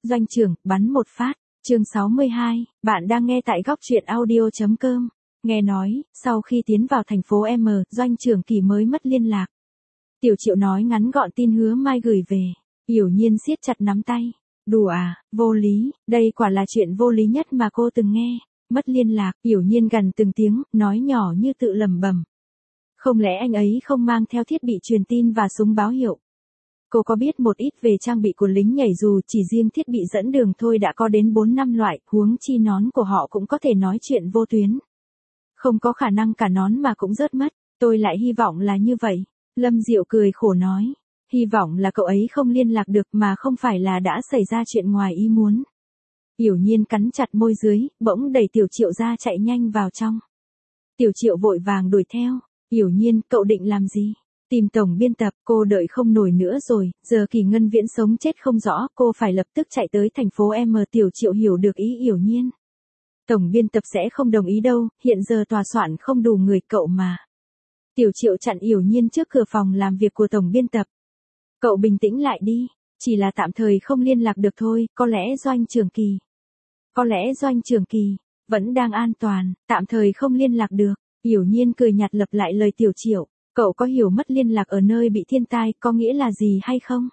Doanh trưởng, bắn một phát. Chương 62, bạn đang nghe tại góc truyện audio.com. Nghe nói, sau khi tiến vào thành phố M, Doanh trưởng Kỳ mới mất liên lạc. Tiểu Triệu nói ngắn gọn tin hứa mai gửi về. Yểu Nhiên siết chặt nắm tay. Đùa à, vô lý, đây quả là chuyện vô lý nhất mà cô từng nghe. Mất liên lạc, Yểu Nhiên gằn từng tiếng, nói nhỏ như tự lẩm bẩm. Không lẽ anh ấy không mang theo thiết bị truyền tin và súng báo hiệu? Cô có biết một ít về trang bị của lính nhảy dù chỉ riêng thiết bị dẫn đường thôi đã có đến 4-5 loại, huống chi nón của họ cũng có thể nói chuyện vô tuyến. Không có khả năng cả nón mà cũng rớt mất, tôi lại hy vọng là như vậy. Lâm Diệu cười khổ nói, hy vọng là cậu ấy không liên lạc được mà không phải là đã xảy ra chuyện ngoài ý muốn. Yểu Nhiên cắn chặt môi dưới, bỗng đẩy Tiểu Triệu ra chạy nhanh vào trong. Tiểu Triệu vội vàng đuổi theo, Yểu Nhiên, cậu định làm gì? Tìm tổng biên tập, cô đợi không nổi nữa rồi, giờ Kỳ Ngân Viễn sống chết không rõ, cô phải lập tức chạy tới thành phố M. Tiểu Triệu hiểu được ý Yểu Nhiên. Tổng biên tập sẽ không đồng ý đâu, hiện giờ tòa soạn không đủ người cậu mà. Tiểu Triệu chặn Yểu Nhiên trước cửa phòng làm việc của tổng biên tập. Cậu bình tĩnh lại đi, chỉ là tạm thời không liên lạc được thôi, có lẽ Doanh trưởng Kỳ vẫn đang an toàn, tạm thời không liên lạc được. Yểu Nhiên cười nhạt lặp lại lời Tiểu Triệu. Cậu có hiểu mất liên lạc ở nơi bị thiên tai có nghĩa là gì hay không?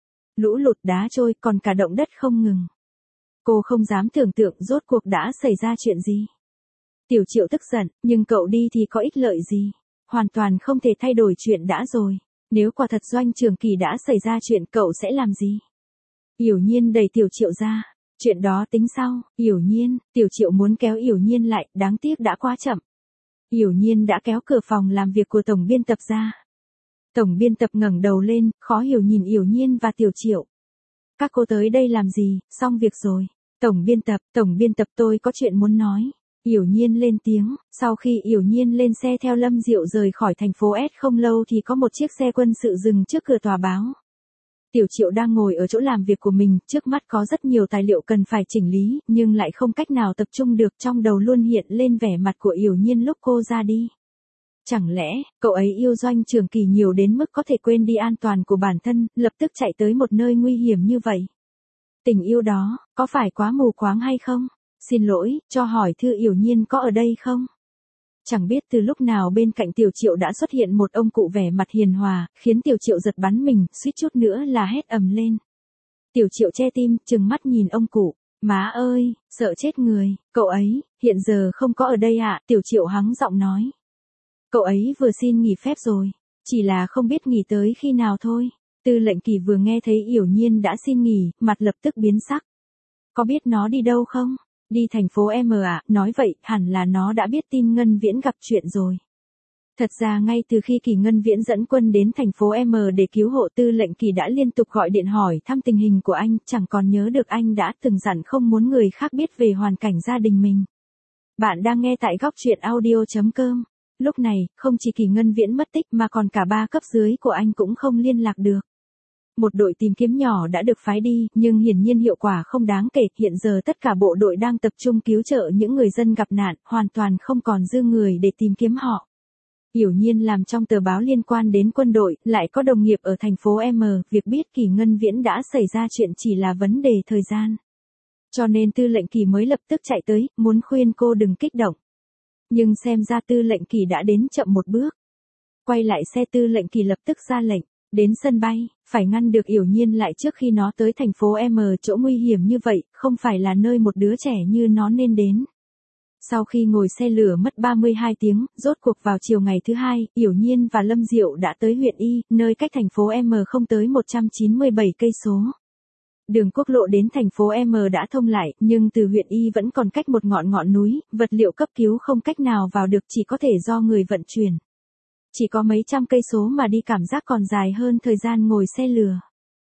Lũ lụt đá trôi còn cả động đất không ngừng. Cô không dám tưởng tượng rốt cuộc đã xảy ra chuyện gì. Tiểu Triệu tức giận, nhưng cậu đi thì có ích lợi gì? Hoàn toàn không thể thay đổi chuyện đã rồi. Nếu quả thật Doanh trưởng Kỳ đã xảy ra chuyện cậu sẽ làm gì? Yểu Nhiên đẩy Tiểu Triệu ra. Chuyện đó tính sau, Yểu Nhiên, Tiểu Triệu muốn kéo Yểu Nhiên lại, đáng tiếc đã quá chậm. Yểu Nhiên đã kéo cửa phòng làm việc của tổng biên tập ra. Tổng biên tập ngẩng đầu lên, khó hiểu nhìn Yểu Nhiên và Tiểu Triệu. Các cô tới đây làm gì, xong việc rồi. Tổng biên tập tôi có chuyện muốn nói. Yểu Nhiên lên tiếng, sau khi Yểu Nhiên lên xe theo Lâm Diệu rời khỏi thành phố S không lâu thì có một chiếc xe quân sự dừng trước cửa tòa báo. Tiểu Triệu đang ngồi ở chỗ làm việc của mình, trước mắt có rất nhiều tài liệu cần phải chỉnh lý, nhưng lại không cách nào tập trung được, trong đầu luôn hiện lên vẻ mặt của Yểu Nhiên lúc cô ra đi. Chẳng lẽ, cậu ấy yêu Doanh trưởng Kỳ nhiều đến mức có thể quên đi an toàn của bản thân, lập tức chạy tới một nơi nguy hiểm như vậy? Tình yêu đó, có phải quá mù quáng hay không? Xin lỗi, cho hỏi Thư Yểu Nhiên có ở đây không? Chẳng biết từ lúc nào bên cạnh Tiểu Triệu đã xuất hiện một ông cụ vẻ mặt hiền hòa, khiến Tiểu Triệu giật bắn mình, suýt chút nữa là hét ầm lên. Tiểu Triệu che tim, trừng mắt nhìn ông cụ. Má ơi, sợ chết người, cậu ấy, hiện giờ không có ở đây ạ, Tiểu Triệu hắng giọng nói. Cậu ấy vừa xin nghỉ phép rồi, chỉ là không biết nghỉ tới khi nào thôi. Tư lệnh Kỳ vừa nghe thấy Yểu Nhiên đã xin nghỉ, mặt lập tức biến sắc. Có biết nó đi đâu không? Đi thành phố M ạ, nói vậy, hẳn là nó đã biết tin Ngân Viễn gặp chuyện rồi. Thật ra ngay từ khi Kỳ Ngân Viễn dẫn quân đến thành phố M để cứu hộ, Tư lệnh Kỳ đã liên tục gọi điện hỏi thăm tình hình của anh, chẳng còn nhớ được anh đã từng dặn không muốn người khác biết về hoàn cảnh gia đình mình. Bạn đang nghe tại góc truyện audio.com. Lúc này, không chỉ Kỳ Ngân Viễn mất tích mà còn cả 3 cấp dưới của anh cũng không liên lạc được. Một đội tìm kiếm nhỏ đã được phái đi, nhưng hiển nhiên hiệu quả không đáng kể, hiện giờ tất cả bộ đội đang tập trung cứu trợ những người dân gặp nạn, hoàn toàn không còn dư người để tìm kiếm họ. Yểu Nhiên làm trong tờ báo liên quan đến quân đội, lại có đồng nghiệp ở thành phố M, việc biết Kỳ Ngân Viễn đã xảy ra chuyện chỉ là vấn đề thời gian. Cho nên Tư lệnh Kỳ mới lập tức chạy tới, muốn khuyên cô đừng kích động. Nhưng xem ra Tư lệnh Kỳ đã đến chậm một bước. Quay lại xe, Tư lệnh Kỳ lập tức ra lệnh. Đến sân bay, phải ngăn được Yểu Nhiên lại trước khi nó tới thành phố M, chỗ nguy hiểm như vậy, không phải là nơi một đứa trẻ như nó nên đến. Sau khi ngồi xe lửa mất 32 tiếng, rốt cuộc vào chiều ngày thứ hai, Yểu Nhiên và Lâm Diệu đã tới huyện Y, nơi cách thành phố M không tới 197 cây số. Đường quốc lộ đến thành phố M đã thông lại, nhưng từ huyện Y vẫn còn cách một ngọn núi, vật liệu cấp cứu không cách nào vào được, chỉ có thể do người vận chuyển. Chỉ có mấy trăm cây số mà đi cảm giác còn dài hơn thời gian ngồi xe lửa.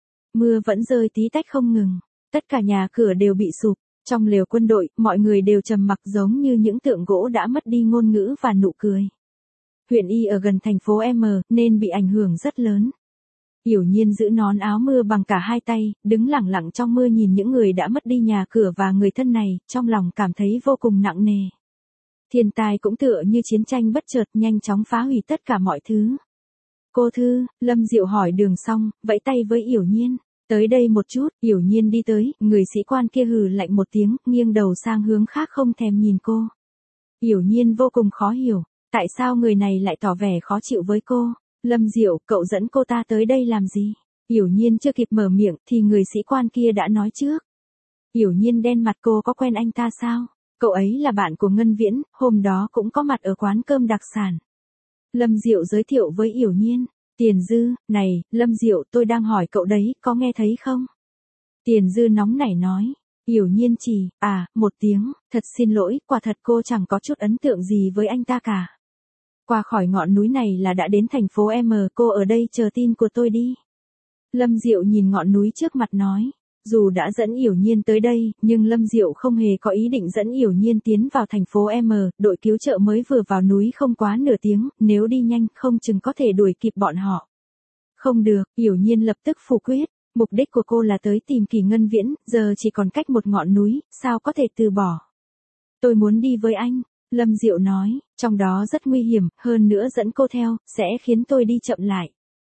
Mưa vẫn rơi tí tách không ngừng, tất cả nhà cửa đều bị sụp. Trong lều quân đội, mọi người đều trầm mặc giống như những tượng gỗ đã mất đi ngôn ngữ và nụ cười. Huyện Y ở gần thành phố M, nên bị ảnh hưởng rất lớn. Yểu Nhiên giữ nón áo mưa bằng cả hai tay, đứng lặng lặng trong mưa nhìn những người đã mất đi nhà cửa và người thân này, trong lòng cảm thấy vô cùng nặng nề. Thiên tai cũng tựa như chiến tranh bất chợt, nhanh chóng phá hủy tất cả mọi thứ. Cô Thư, Lâm Diệu hỏi đường xong, vẫy tay với Yểu Nhiên. Tới đây một chút, Yểu Nhiên đi tới, người sĩ quan kia hừ lạnh một tiếng, nghiêng đầu sang hướng khác không thèm nhìn cô. Yểu Nhiên vô cùng khó hiểu, tại sao người này lại tỏ vẻ khó chịu với cô. Lâm Diệu, cậu dẫn cô ta tới đây làm gì? Yểu Nhiên chưa kịp mở miệng thì người sĩ quan kia đã nói trước. Yểu Nhiên đen mặt, cô có quen anh ta sao? Cậu ấy là bạn của Ngân Viễn, hôm đó cũng có mặt ở quán cơm đặc sản. Lâm Diệu giới thiệu với Yểu Nhiên. Tiền Dư, này, Lâm Diệu, tôi đang hỏi cậu đấy, có nghe thấy không? Tiền Dư nóng nảy nói. Yểu Nhiên chỉ, một tiếng, thật xin lỗi, quả thật cô chẳng có chút ấn tượng gì với anh ta cả. Qua khỏi ngọn núi này là đã đến thành phố M, cô ở đây chờ tin của tôi đi. Lâm Diệu nhìn ngọn núi trước mặt nói. Dù đã dẫn Yểu Nhiên tới đây, nhưng Lâm Diệu không hề có ý định dẫn Yểu Nhiên tiến vào thành phố M, đội cứu trợ mới vừa vào núi không quá nửa tiếng, nếu đi nhanh không chừng có thể đuổi kịp bọn họ. Không được, Yểu Nhiên lập tức phủ quyết, mục đích của cô là tới tìm Kỳ Ngân Viễn, giờ chỉ còn cách một ngọn núi, sao có thể từ bỏ. Tôi muốn đi với anh, Lâm Diệu nói, trong đó rất nguy hiểm, hơn nữa dẫn cô theo, sẽ khiến tôi đi chậm lại.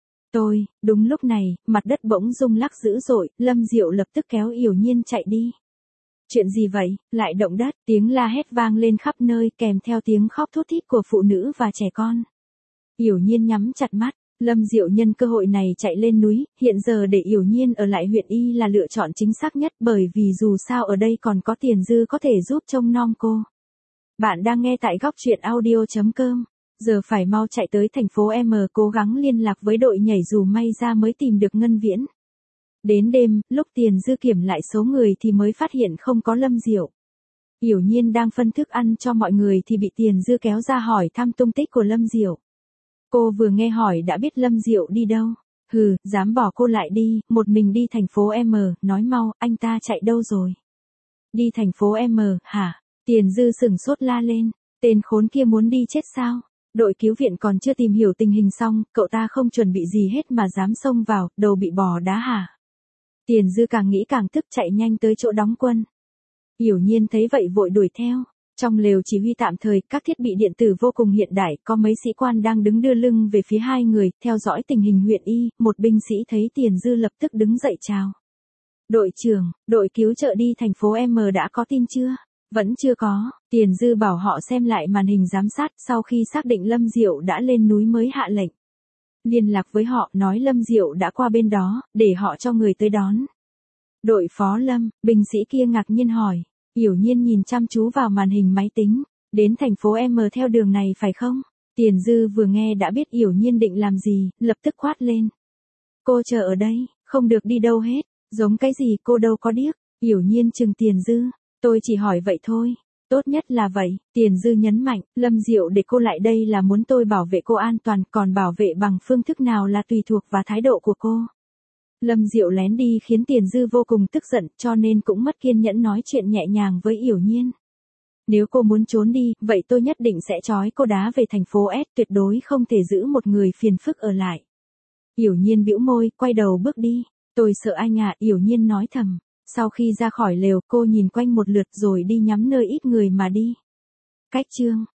Đúng lúc này, mặt đất bỗng rung lắc dữ dội, Lâm Diệu lập tức kéo Yểu Nhiên chạy đi. Chuyện gì vậy, lại động đất, tiếng la hét vang lên khắp nơi kèm theo tiếng khóc thút thít của phụ nữ và trẻ con. Yểu Nhiên nhắm chặt mắt, Lâm Diệu nhân cơ hội này chạy lên núi, hiện giờ để Yểu Nhiên ở lại huyện Y là lựa chọn chính xác nhất bởi vì dù sao ở đây còn có Tiền Dư có thể giúp trông nom cô. Bạn đang nghe tại góc truyện audio.com. Giờ phải mau chạy tới thành phố M cố gắng liên lạc với đội nhảy dù may ra mới tìm được Ngân Viễn. Đến đêm, lúc Tiền Dư kiểm lại số người thì mới phát hiện không có Lâm Diệu. Yểu Nhiên đang phân thức ăn cho mọi người thì bị Tiền Dư kéo ra hỏi thăm tung tích của Lâm Diệu. Cô vừa nghe hỏi đã biết Lâm Diệu đi đâu. Hừ, dám bỏ cô lại đi, một mình đi thành phố M, nói mau, anh ta chạy đâu rồi? Đi thành phố M, hả? Tiền Dư sửng sốt la lên, tên khốn kia muốn đi chết sao? Đội cứu viện còn chưa tìm hiểu tình hình xong, cậu ta không chuẩn bị gì hết mà dám xông vào, đầu bị bò đá hả? Tiền Dư càng nghĩ càng tức chạy nhanh tới chỗ đóng quân. Yểu Nhiên thấy vậy vội đuổi theo. Trong lều chỉ huy tạm thời, các thiết bị điện tử vô cùng hiện đại, có mấy sĩ quan đang đứng đưa lưng về phía hai người, theo dõi tình hình huyện Y, một binh sĩ thấy Tiền Dư lập tức đứng dậy chào. Đội trưởng, đội cứu trợ đi thành phố M đã có tin chưa? Vẫn chưa có, Tiền Dư bảo họ xem lại màn hình giám sát sau khi xác định Lâm Diệu đã lên núi mới hạ lệnh. Liên lạc với họ nói Lâm Diệu đã qua bên đó, để họ cho người tới đón. Đội phó Lâm, binh sĩ kia ngạc nhiên hỏi. Yểu Nhiên nhìn chăm chú vào màn hình máy tính. Đến thành phố M theo đường này phải không? Tiền Dư vừa nghe đã biết Yểu Nhiên định làm gì, lập tức quát lên. Cô chờ ở đây, không được đi đâu hết. Giống cái gì cô đâu có điếc. Yểu Nhiên trừng Tiền Dư. Tôi chỉ hỏi vậy thôi. Tốt nhất là vậy, Tiền Dư nhấn mạnh, Lâm Diệu để cô lại đây là muốn tôi bảo vệ cô an toàn, còn bảo vệ bằng phương thức nào là tùy thuộc vào thái độ của cô. Lâm Diệu lén đi khiến Tiền Dư vô cùng tức giận, cho nên cũng mất kiên nhẫn nói chuyện nhẹ nhàng với Yểu Nhiên. Nếu cô muốn trốn đi, vậy tôi nhất định sẽ trói cô đá về thành phố S, tuyệt đối không thể giữ một người phiền phức ở lại. Yểu Nhiên bĩu môi, quay đầu bước đi. Tôi sợ anh à, Yểu Nhiên nói thầm. Sau khi ra khỏi lều, cô nhìn quanh một lượt rồi đi nhắm nơi ít người mà đi. Cách chương